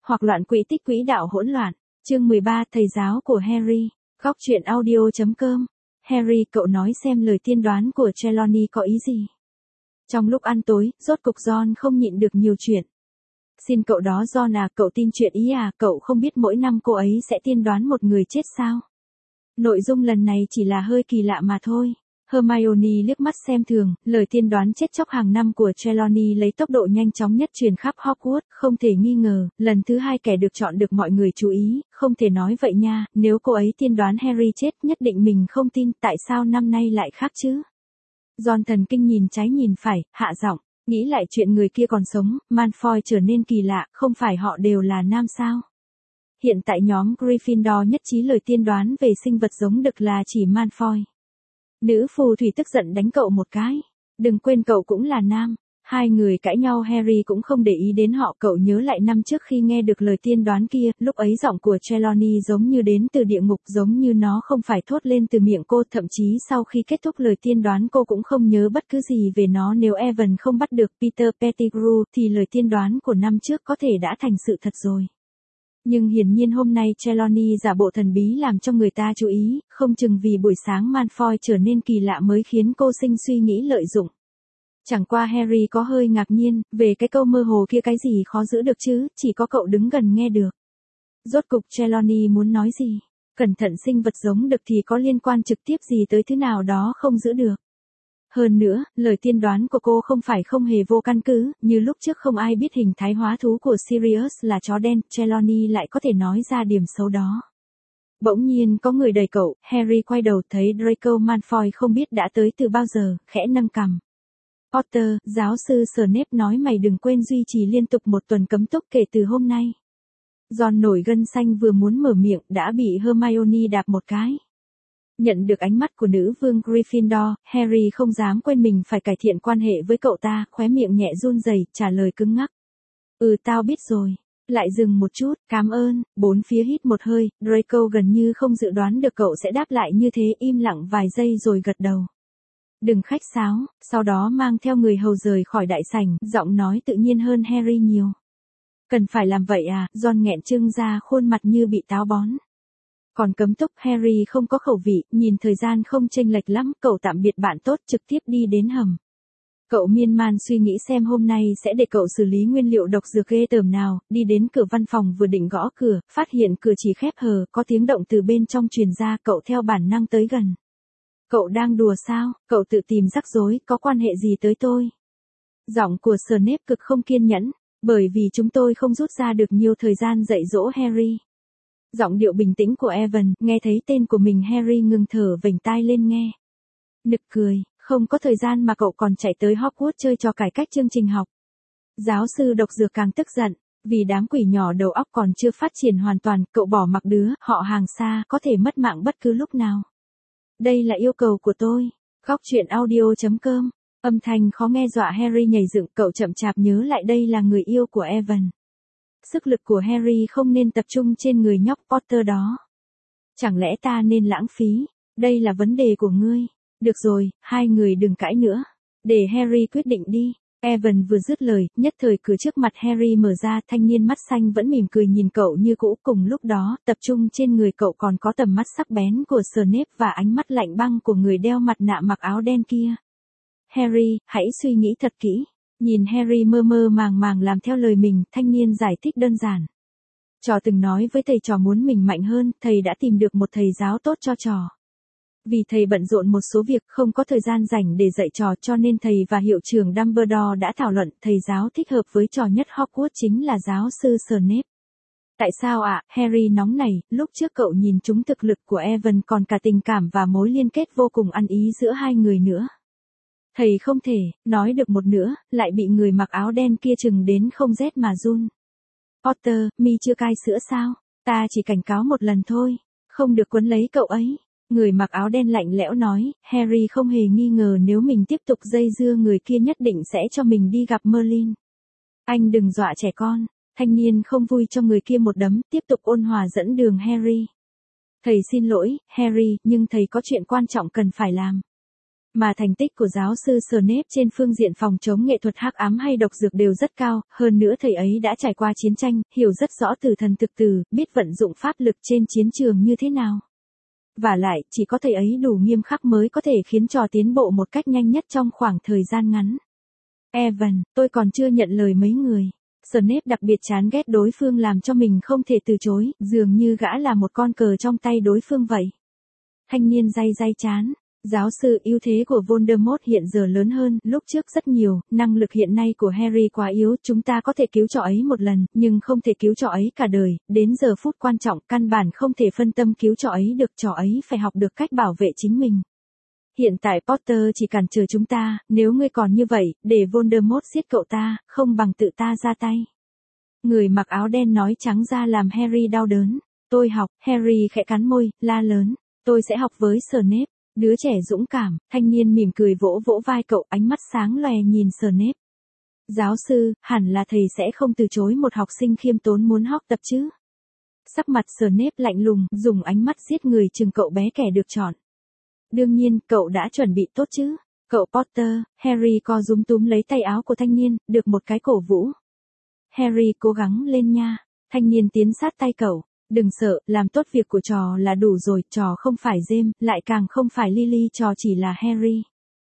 hoặc loạn quỹ tích quỹ đạo hỗn loạn. Chương 13, thầy giáo của Harry. Góc truyện audio.com. Harry, cậu nói xem lời tiên đoán của Trelawney có ý gì? Trong lúc ăn tối, rốt cục John không nhịn được nhiều chuyện. Xin cậu đó John à, cậu tin chuyện ý à, cậu không biết mỗi năm cô ấy sẽ tiên đoán một người chết sao? Nội dung lần này chỉ là hơi kỳ lạ mà thôi. Hermione liếc mắt xem thường, lời tiên đoán chết chóc hàng năm của Trelawney lấy tốc độ nhanh chóng nhất truyền khắp Hogwarts, không thể nghi ngờ, lần thứ hai kẻ được chọn được mọi người chú ý, không thể nói vậy nha, nếu cô ấy tiên đoán Harry chết nhất định mình không tin, tại sao năm nay lại khác chứ? John thần kinh nhìn trái nhìn phải, hạ giọng, nghĩ lại chuyện người kia còn sống, Malfoy trở nên kỳ lạ, không phải họ đều là nam sao? Hiện tại nhóm Gryffindor nhất trí lời tiên đoán về sinh vật giống đực là chỉ Malfoy. Nữ phù thủy tức giận đánh cậu một cái. Đừng quên cậu cũng là nam. Hai người cãi nhau, Harry cũng không để ý đến họ. Cậu nhớ lại năm trước khi nghe được lời tiên đoán kia, lúc ấy giọng của Trelawney giống như đến từ địa ngục, giống như nó không phải thốt lên từ miệng cô. Thậm chí sau khi kết thúc lời tiên đoán cô cũng không nhớ bất cứ gì về nó. Nếu Evan không bắt được Peter Pettigrew thì lời tiên đoán của năm trước có thể đã thành sự thật rồi. Nhưng hiển nhiên hôm nay Trelawney giả bộ thần bí làm cho người ta chú ý, không chừng vì buổi sáng Malfoy trở nên kỳ lạ mới khiến cô sinh suy nghĩ lợi dụng. Chẳng qua Harry có hơi ngạc nhiên, về cái câu mơ hồ kia cái gì khó giữ được chứ, chỉ có cậu đứng gần nghe được. Rốt cục Trelawney muốn nói gì? Cẩn thận, sinh vật giống đực thì có liên quan trực tiếp gì tới thứ nào đó không giữ được. Hơn nữa, lời tiên đoán của cô không phải không hề vô căn cứ, như lúc trước không ai biết hình thái hóa thú của Sirius là chó đen, Trelawney lại có thể nói ra điểm xấu đó. Bỗng nhiên có người đẩy cậu, Harry quay đầu thấy Draco Malfoy không biết đã tới từ bao giờ, khẽ nâng cằm. Potter, giáo sư Snape nói mày đừng quên duy trì liên tục một tuần cấm túc kể từ hôm nay. John nổi gân xanh vừa muốn mở miệng đã bị Hermione đạp một cái. Nhận được ánh mắt của nữ vương Gryffindor, Harry không dám quên mình phải cải thiện quan hệ với cậu ta, khóe miệng nhẹ run rẩy, trả lời cứng ngắc. Tao biết rồi. Lại dừng một chút, cảm ơn, bốn phía hít một hơi, Draco gần như không dự đoán được cậu sẽ đáp lại như thế, im lặng vài giây rồi gật đầu. Đừng khách sáo, sau đó mang theo người hầu rời khỏi đại sảnh, giọng nói tự nhiên hơn Harry nhiều. Cần phải làm vậy à, John nghẹn trưng ra khuôn mặt như bị táo bón. Còn cấm túc, Harry không có khẩu vị, nhìn thời gian không chênh lệch lắm, cậu tạm biệt bạn tốt trực tiếp đi đến hầm. Cậu miên man suy nghĩ xem hôm nay sẽ để cậu xử lý nguyên liệu độc dược ghê tởm nào, đi đến cửa văn phòng vừa định gõ cửa, phát hiện cửa chỉ khép hờ, có tiếng động từ bên trong truyền ra, cậu theo bản năng tới gần. Cậu đang đùa sao, cậu tự tìm rắc rối, có quan hệ gì tới tôi? Giọng của Snape cực không kiên nhẫn, bởi vì chúng tôi không rút ra được nhiều thời gian dạy dỗ Harry. Giọng điệu bình tĩnh của Evan, nghe thấy tên của mình Harry ngừng thở vểnh tai lên nghe. Nực cười, không có thời gian mà cậu còn chạy tới Hogwarts chơi trò cải cách chương trình học. Giáo sư độc dược càng tức giận, vì đám quỷ nhỏ đầu óc còn chưa phát triển hoàn toàn, cậu bỏ mặc đứa, họ hàng xa, có thể mất mạng bất cứ lúc nào. Đây là yêu cầu của tôi. Góc truyện audio.com. Âm thanh khó nghe dọa Harry nhảy dựng, cậu chậm chạp nhớ lại đây là người yêu của Evan. Sức lực của Harry không nên tập trung trên người nhóc Potter đó. Chẳng lẽ ta nên lãng phí? Đây là vấn đề của ngươi. Được rồi, hai người đừng cãi nữa. Để Harry quyết định đi. Evan vừa dứt lời, nhất thời cửa trước mặt Harry mở ra, thanh niên mắt xanh vẫn mỉm cười nhìn cậu như cũ. Cùng lúc đó, tập trung trên người cậu còn có tầm mắt sắc bén của Snape và ánh mắt lạnh băng của người đeo mặt nạ mặc áo đen kia. Harry, hãy suy nghĩ thật kỹ. Nhìn Harry mơ mơ màng màng làm theo lời mình, thanh niên giải thích đơn giản. Trò từng nói với thầy trò muốn mình mạnh hơn, thầy đã tìm được một thầy giáo tốt cho trò. Vì thầy bận rộn một số việc, không có thời gian rảnh để dạy trò, cho nên thầy và hiệu trưởng Dumbledore đã thảo luận thầy giáo thích hợp với trò nhất Hogwarts chính là giáo sư Snape. Tại sao ạ? Harry nóng nảy, lúc trước cậu nhìn trúng thực lực của Evan còn cả tình cảm và mối liên kết vô cùng ăn ý giữa hai người nữa. Thầy không thể, nói được một nữa, lại bị người mặc áo đen kia chừng đến không rét mà run. Potter, mi chưa cai sữa sao? Ta chỉ cảnh cáo một lần thôi, không được quấn lấy cậu ấy. Người mặc áo đen lạnh lẽo nói, Harry không hề nghi ngờ nếu mình tiếp tục dây dưa người kia nhất định sẽ cho mình đi gặp Merlin. Anh đừng dọa trẻ con. Thanh niên không vui cho người kia một đấm, tiếp tục ôn hòa dẫn đường Harry. Thầy xin lỗi, Harry, nhưng thầy có chuyện quan trọng cần phải làm. Mà thành tích của giáo sư Snape trên phương diện phòng chống nghệ thuật hắc ám hay độc dược đều rất cao, hơn nữa thầy ấy đã trải qua chiến tranh, hiểu rất rõ từ thần thực từ, biết vận dụng pháp lực trên chiến trường như thế nào. Và lại, chỉ có thầy ấy đủ nghiêm khắc mới có thể khiến trò tiến bộ một cách nhanh nhất trong khoảng thời gian ngắn. Evan, tôi còn chưa nhận lời mấy người. Snape đặc biệt chán ghét đối phương làm cho mình không thể từ chối, dường như gã là một con cờ trong tay đối phương vậy. Thanh niên day chán. Giáo sư, ưu thế của Voldemort hiện giờ lớn hơn lúc trước rất nhiều, năng lực hiện nay của Harry quá yếu, chúng ta có thể cứu trò ấy một lần, nhưng không thể cứu trò ấy cả đời, đến giờ phút quan trọng, căn bản không thể phân tâm cứu trò ấy được, trò ấy phải học được cách bảo vệ chính mình. Hiện tại Potter chỉ cản trở chúng ta, nếu ngươi còn như vậy, để Voldemort giết cậu ta, không bằng tự ta ra tay. Người mặc áo đen nói trắng ra làm Harry đau đớn. Tôi học, Harry khẽ cắn môi, la lớn. Tôi sẽ học với Snape. Đứa trẻ dũng cảm, thanh niên mỉm cười vỗ vỗ vai cậu, ánh mắt sáng lòe nhìn Snape. Giáo sư, hẳn là thầy sẽ không từ chối một học sinh khiêm tốn muốn học tập chứ. Sắc mặt Snape lạnh lùng, dùng ánh mắt giết người chừng cậu bé kẻ được chọn. Đương nhiên, cậu đã chuẩn bị tốt chứ. Cậu Potter, Harry co rúm túm lấy tay áo của thanh niên, được một cái cổ vũ. Harry cố gắng lên nha. Thanh niên tiến sát tay cậu. Đừng sợ, làm tốt việc của trò là đủ rồi, trò không phải James, lại càng không phải Lily, trò chỉ là Harry.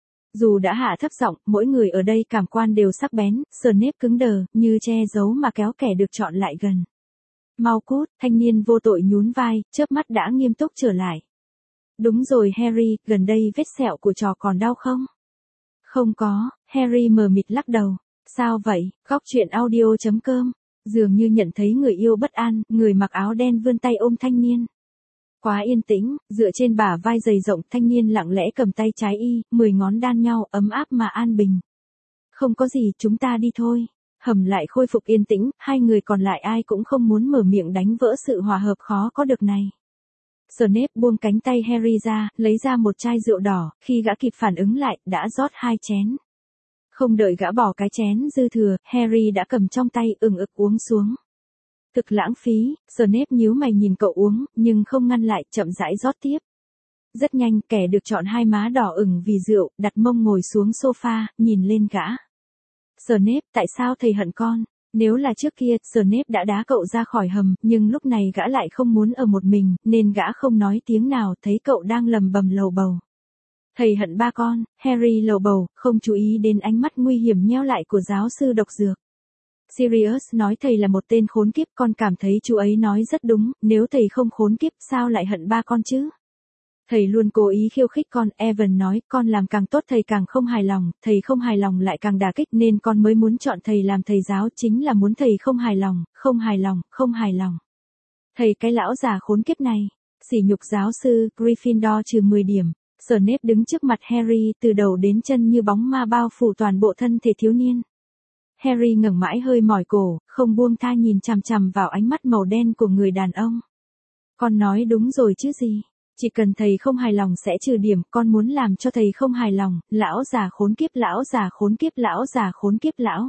Dù đã hạ thấp giọng, mỗi người ở đây cảm quan đều sắc bén, Snape cứng đờ, như che giấu mà kéo kẻ được chọn lại gần. Mau cút, thanh niên vô tội nhún vai, chớp mắt đã nghiêm túc trở lại. Đúng rồi Harry, gần đây vết sẹo của trò còn đau không? Không có, Harry mờ mịt lắc đầu. Sao vậy? Góc truyện audio.com. Dường như nhận thấy người yêu bất an, người mặc áo đen vươn tay ôm thanh niên. Quá yên tĩnh, dựa trên bả vai dày rộng, thanh niên lặng lẽ cầm tay trái y, 10 ngón đan nhau, ấm áp mà an bình. Không có gì, chúng ta đi thôi. Hầm lại khôi phục yên tĩnh, hai người còn lại ai cũng không muốn mở miệng đánh vỡ sự hòa hợp khó có được này. Snape buông cánh tay Harry ra, lấy ra một chai rượu đỏ, khi gã kịp phản ứng lại, đã rót 2 chén. Không đợi gã bỏ cái chén dư thừa, Harry đã cầm trong tay ừng ực uống xuống. Thực lãng phí, Snape nhíu mày nhìn cậu uống, nhưng không ngăn lại, chậm rãi rót tiếp. Rất nhanh, kẻ được chọn hai má đỏ ửng vì rượu, đặt mông ngồi xuống sofa, nhìn lên gã. Snape, tại sao thầy hận con? Nếu là trước kia, Snape đã đá cậu ra khỏi hầm, nhưng lúc này gã lại không muốn ở một mình, nên gã không nói tiếng nào, thấy cậu đang lầm bầm lầu bầu. Thầy hận ba con, Harry lầu bầu, không chú ý đến ánh mắt nguy hiểm nheo lại của giáo sư độc dược. Sirius nói thầy là một tên khốn kiếp, con cảm thấy chú ấy nói rất đúng, nếu thầy không khốn kiếp sao lại hận ba con chứ? Thầy luôn cố ý khiêu khích con, Evan nói, con làm càng tốt thầy càng không hài lòng, thầy không hài lòng lại càng đả kích nên con mới muốn chọn thầy làm thầy giáo, chính là muốn thầy không hài lòng, không hài lòng, không hài lòng. Thầy cái lão già khốn kiếp này, sỉ nhục giáo sư, Gryffindor trừ 10 điểm. Snape đứng trước mặt Harry, từ đầu đến chân như bóng ma bao phủ toàn bộ thân thể thiếu niên. Harry ngẩng mãi hơi mỏi cổ, không buông tha nhìn chằm chằm vào ánh mắt màu đen của người đàn ông. Con nói đúng rồi chứ gì? Chỉ cần thầy không hài lòng sẽ trừ điểm, con muốn làm cho thầy không hài lòng, lão già khốn kiếp, lão già khốn kiếp, lão già khốn kiếp lão.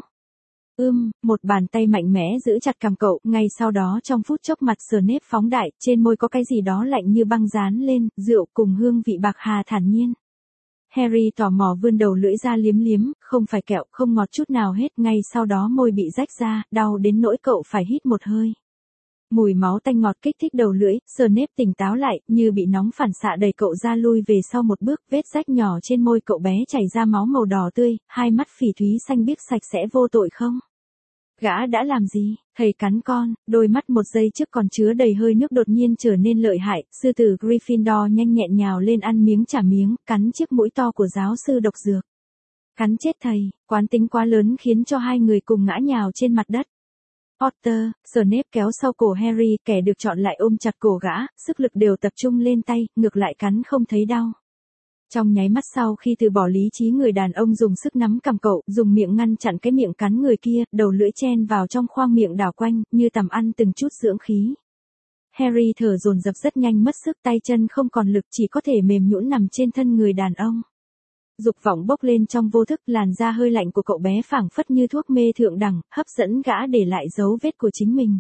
Một bàn tay mạnh mẽ giữ chặt cằm cậu, ngay sau đó trong phút chốc mặt Snape phóng đại, trên môi có cái gì đó lạnh như băng dán lên, rượu cùng hương vị bạc hà thản nhiên. Harry tò mò vươn đầu lưỡi ra liếm liếm, không phải kẹo, không ngọt chút nào hết, ngay sau đó môi bị rách ra, đau đến nỗi cậu phải hít một hơi. Mùi máu tanh ngọt kích thích đầu lưỡi, Snape tỉnh táo lại, như bị nóng phản xạ đẩy cậu ra lui về sau một bước, vết rách nhỏ trên môi cậu bé chảy ra máu màu đỏ tươi, hai mắt phỉ thúy xanh biếc sạch sẽ vô tội không? Gã đã làm gì? Thầy cắn con, đôi mắt một giây trước còn chứa đầy hơi nước đột nhiên trở nên lợi hại, sư tử Gryffindor nhanh nhẹn nhào lên ăn miếng trả miếng, cắn chiếc mũi to của giáo sư độc dược. Cắn chết thầy, quán tính quá lớn khiến cho hai người cùng ngã nhào trên mặt đất. Potter, Snape kéo sau cổ Harry, kẻ được chọn lại ôm chặt cổ gã, sức lực đều tập trung lên tay, ngược lại cắn không thấy đau. Trong nháy mắt sau khi từ bỏ lý trí người đàn ông dùng sức nắm cằm cậu, dùng miệng ngăn chặn cái miệng cắn người kia, đầu lưỡi chen vào trong khoang miệng đảo quanh, như tầm ăn từng chút dưỡng khí. Harry thở dồn dập rất nhanh mất sức, tay chân không còn lực, chỉ có thể mềm nhũn nằm trên thân người đàn ông. Dục vọng bốc lên trong vô thức, làn da hơi lạnh của cậu bé phảng phất như thuốc mê thượng đẳng, hấp dẫn gã để lại dấu vết của chính mình.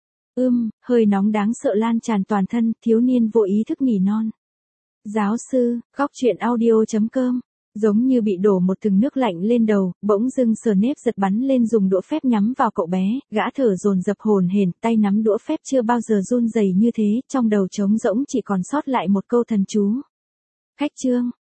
Hơi nóng đáng sợ lan tràn toàn thân, thiếu niên vô ý thức nỉ non. Giáo sư, góc truyện audio.com Giống như bị đổ một thừng nước lạnh lên đầu, bỗng dưng Snape giật bắn lên dùng đũa phép nhắm vào cậu bé, gã thở dồn dập hồn hển, tay nắm đũa phép chưa bao giờ run rẩy như thế, trong đầu trống rỗng chỉ còn sót lại một câu thần chú. Khách trương,